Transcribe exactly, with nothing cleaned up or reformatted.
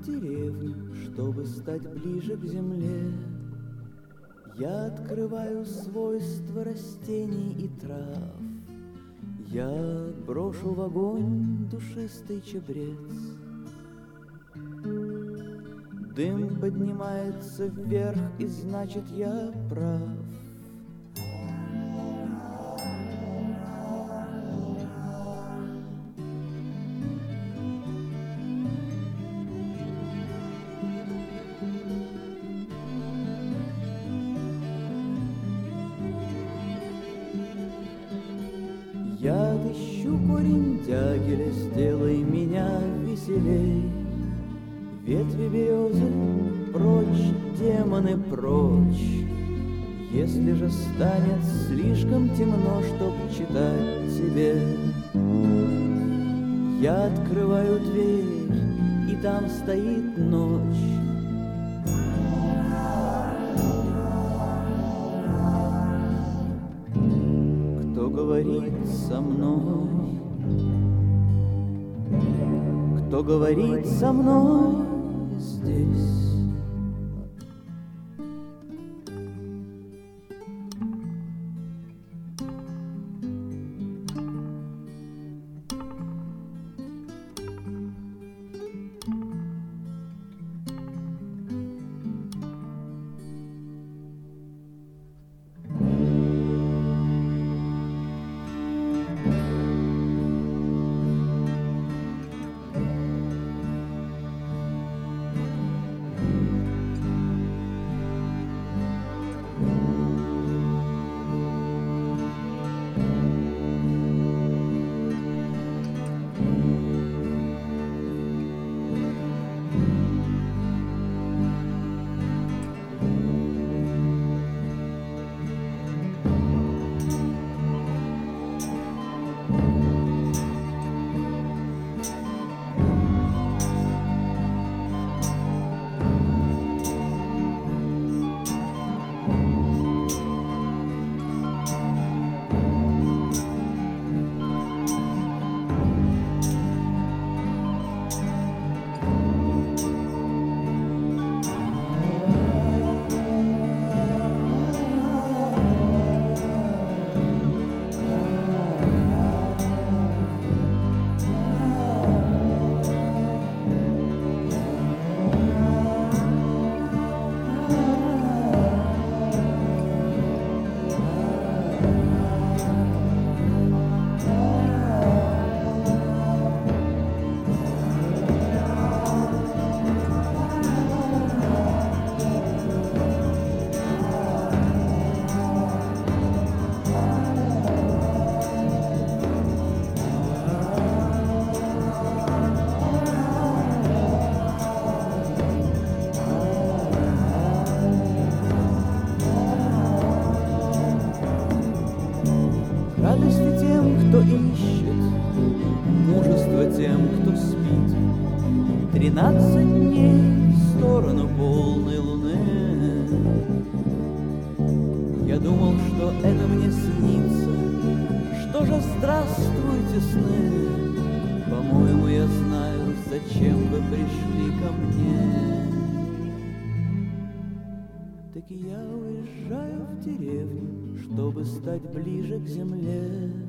деревню, чтобы стать ближе к земле. Я открываю свойства растений и трав. Я брошу в огонь душистый чабрец. Дым поднимается вверх, и значит, я прав. Я отыщу корень дягеля, сделай меня веселей. Ветви березы, прочь, демоны, прочь. Если же станет слишком темно, чтоб читать тебе, я открываю дверь, и там стоит ночь. Кто говорит со мной? Кто говорит со мной здесь? Радости тем, кто ищет, мужество тем, кто спит. Тринадцать дней в сторону полной луны. Я думал, что это мне снится. Что же, здравствуйте, сны. По-моему, я знаю, зачем вы пришли ко мне. Так я уезжаю в деревню, чтобы стать ближе к земле.